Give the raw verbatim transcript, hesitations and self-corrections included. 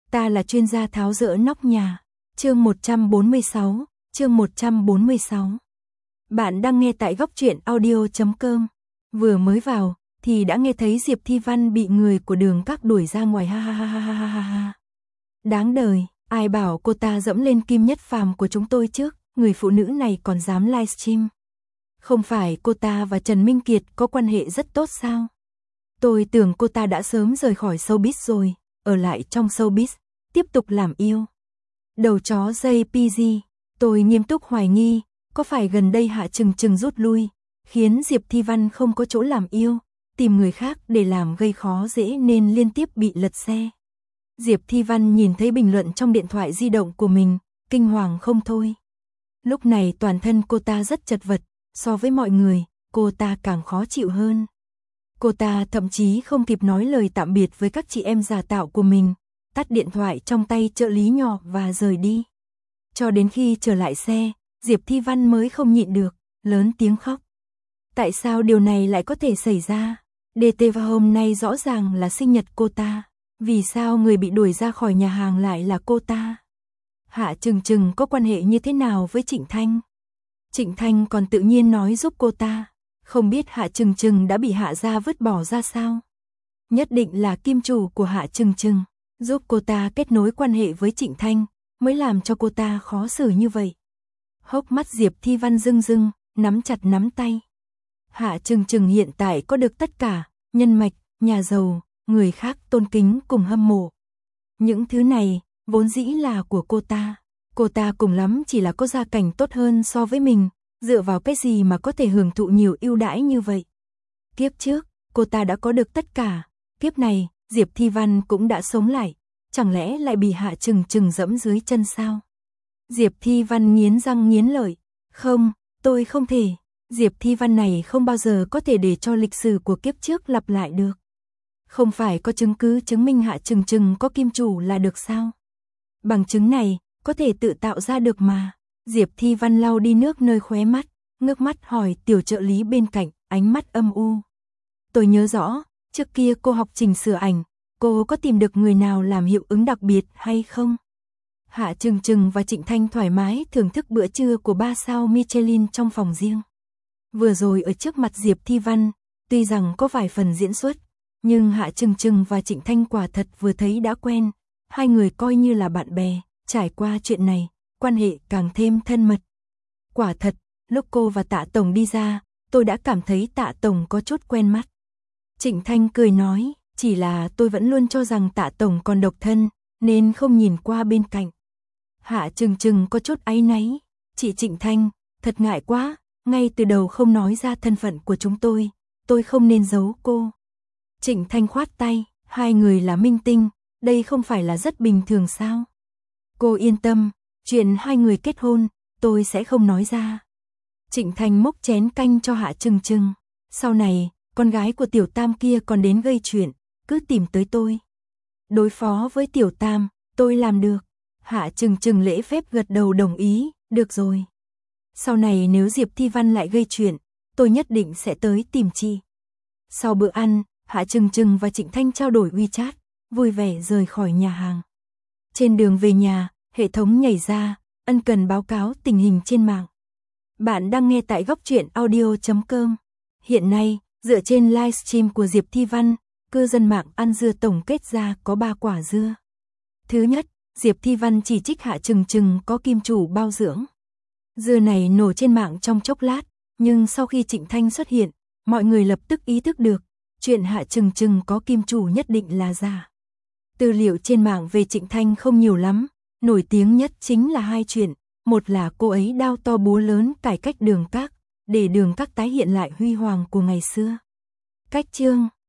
Ta là chuyên gia tháo dỡ nóc nhà. Chương một trăm bốn mươi sáu, chương một trăm bốn mươi sáu. Bạn đang nghe tại góc truyện audio chấm com. Vừa mới vào thì đã nghe thấy Diệp Thi Văn bị người của Đường Các đuổi ra ngoài, ha ha ha ha ha ha ha. Đáng đời, ai bảo cô ta dẫm lên Kim Nhất Phàm của chúng tôi trước, người phụ nữ này còn dám livestream. Không phải cô ta và Trần Minh Kiệt có quan hệ rất tốt sao? Tôi tưởng cô ta đã sớm rời khỏi showbiz rồi, ở lại trong showbiz, tiếp tục làm yêu. Đầu chó gi pê giê, tôi nghiêm túc hoài nghi, có phải gần đây Hạ Trừng Trừng rút lui, khiến Diệp Thi Văn không có chỗ làm yêu, tìm người khác để làm gây khó dễ nên liên tiếp bị lật xe. Diệp Thi Văn nhìn thấy bình luận trong điện thoại di động của mình, kinh hoàng không thôi. Lúc này toàn thân cô ta rất chật vật, so với mọi người, cô ta càng khó chịu hơn. Cô ta thậm chí không kịp nói lời tạm biệt với các chị em giả tạo của mình, tắt điện thoại trong tay trợ lý nhỏ và rời đi. Cho đến khi trở lại xe, Diệp Thi Văn mới không nhịn được, lớn tiếng khóc. Tại sao điều này lại có thể xảy ra? đê tê vào hôm nay rõ ràng là sinh nhật cô ta. Vì sao người bị đuổi ra khỏi nhà hàng lại là cô ta? Hạ Trừng Trừng có quan hệ như thế nào với Trịnh Thanh? Trịnh Thanh còn tự nhiên nói giúp cô ta. Không biết Hạ Trừng Trừng đã bị Hạ gia vứt bỏ ra sao? Nhất định là kim chủ của Hạ Trừng Trừng giúp cô ta kết nối quan hệ với Trịnh Thanh, mới làm cho cô ta khó xử như vậy. Hốc mắt Diệp Thi Văn rưng rưng, nắm chặt nắm tay. Hạ Trừng Trừng hiện tại có được tất cả, nhân mạch, nhà giàu, người khác tôn kính cùng hâm mộ. Những thứ này, vốn dĩ là của cô ta. Cô ta cùng lắm chỉ là có gia cảnh tốt hơn so với mình, dựa vào cái gì mà có thể hưởng thụ nhiều ưu đãi như vậy. Kiếp trước, cô ta đã có được tất cả, kiếp này, Diệp Thi Văn cũng đã sống lại, chẳng lẽ lại bị Hạ Trừng Trừng dẫm dưới chân sao? Diệp Thi Văn nghiến răng nghiến lợi, không, tôi không thể, Diệp Thi Văn này không bao giờ có thể để cho lịch sử của kiếp trước lặp lại được. Không phải có chứng cứ chứng minh Hạ Trừng Trừng có kim chủ là được sao? Bằng chứng này, có thể tự tạo ra được mà. Diệp Thi Văn lau đi nước nơi khóe mắt, ngước mắt hỏi tiểu trợ lý bên cạnh, ánh mắt âm u. Tôi nhớ rõ, trước kia cô học chỉnh sửa ảnh, cô có tìm được người nào làm hiệu ứng đặc biệt hay không? Hạ Trừng Trừng và Trịnh Thanh thoải mái thưởng thức bữa trưa của ba sao Michelin trong phòng riêng. Vừa rồi ở trước mặt Diệp Thi Văn, tuy rằng có vài phần diễn xuất, nhưng Hạ Trừng Trừng và Trịnh Thanh quả thật vừa thấy đã quen, hai người coi như là bạn bè, trải qua chuyện này, quan hệ càng thêm thân mật. Quả thật, lúc cô và Tạ Tổng đi ra, tôi đã cảm thấy Tạ Tổng có chút quen mắt. Trịnh Thanh cười nói, chỉ là tôi vẫn luôn cho rằng Tạ Tổng còn độc thân, nên không nhìn qua bên cạnh. Hạ Trừng Trừng có chút áy náy, chị Trịnh Thanh, thật ngại quá, ngay từ đầu không nói ra thân phận của chúng tôi, tôi không nên giấu cô. Trịnh Thanh khoát tay, hai người là minh tinh, đây không phải là rất bình thường sao? Cô yên tâm, chuyện hai người kết hôn, tôi sẽ không nói ra. Trịnh Thanh múc chén canh cho Hạ Trừng Trừng, sau này, con gái của Tiểu Tam kia còn đến gây chuyện, cứ tìm tới tôi. Đối phó với Tiểu Tam, tôi làm được. Hạ Trừng Trừng lễ phép gật đầu đồng ý, được rồi. Sau này nếu Diệp Thi Văn lại gây chuyện, tôi nhất định sẽ tới tìm chị. Sau bữa ăn, Hạ Trừng Trừng và Trịnh Thanh trao đổi WeChat, vui vẻ rời khỏi nhà hàng. Trên đường về nhà, hệ thống nhảy ra, ân cần báo cáo tình hình trên mạng. Bạn đang nghe tại góc truyện audio chấm com. Hiện nay, dựa trên livestream của Diệp Thi Văn, cư dân mạng ăn dưa tổng kết ra có ba quả dưa. Thứ nhất, Diệp Thi Văn chỉ trích Hạ Trừng Trừng có kim chủ bao dưỡng. Dưa này nổ trên mạng trong chốc lát, nhưng sau khi Trịnh Thanh xuất hiện, mọi người lập tức ý thức được, chuyện Hạ Trừng Trừng có kim chủ nhất định là giả. Tư liệu trên mạng về Trịnh Thanh không nhiều lắm, nổi tiếng nhất chính là hai chuyện, một là cô ấy đao to búa lớn cải cách Đường Các, để Đường Các tái hiện lại huy hoàng của ngày xưa. Cách chương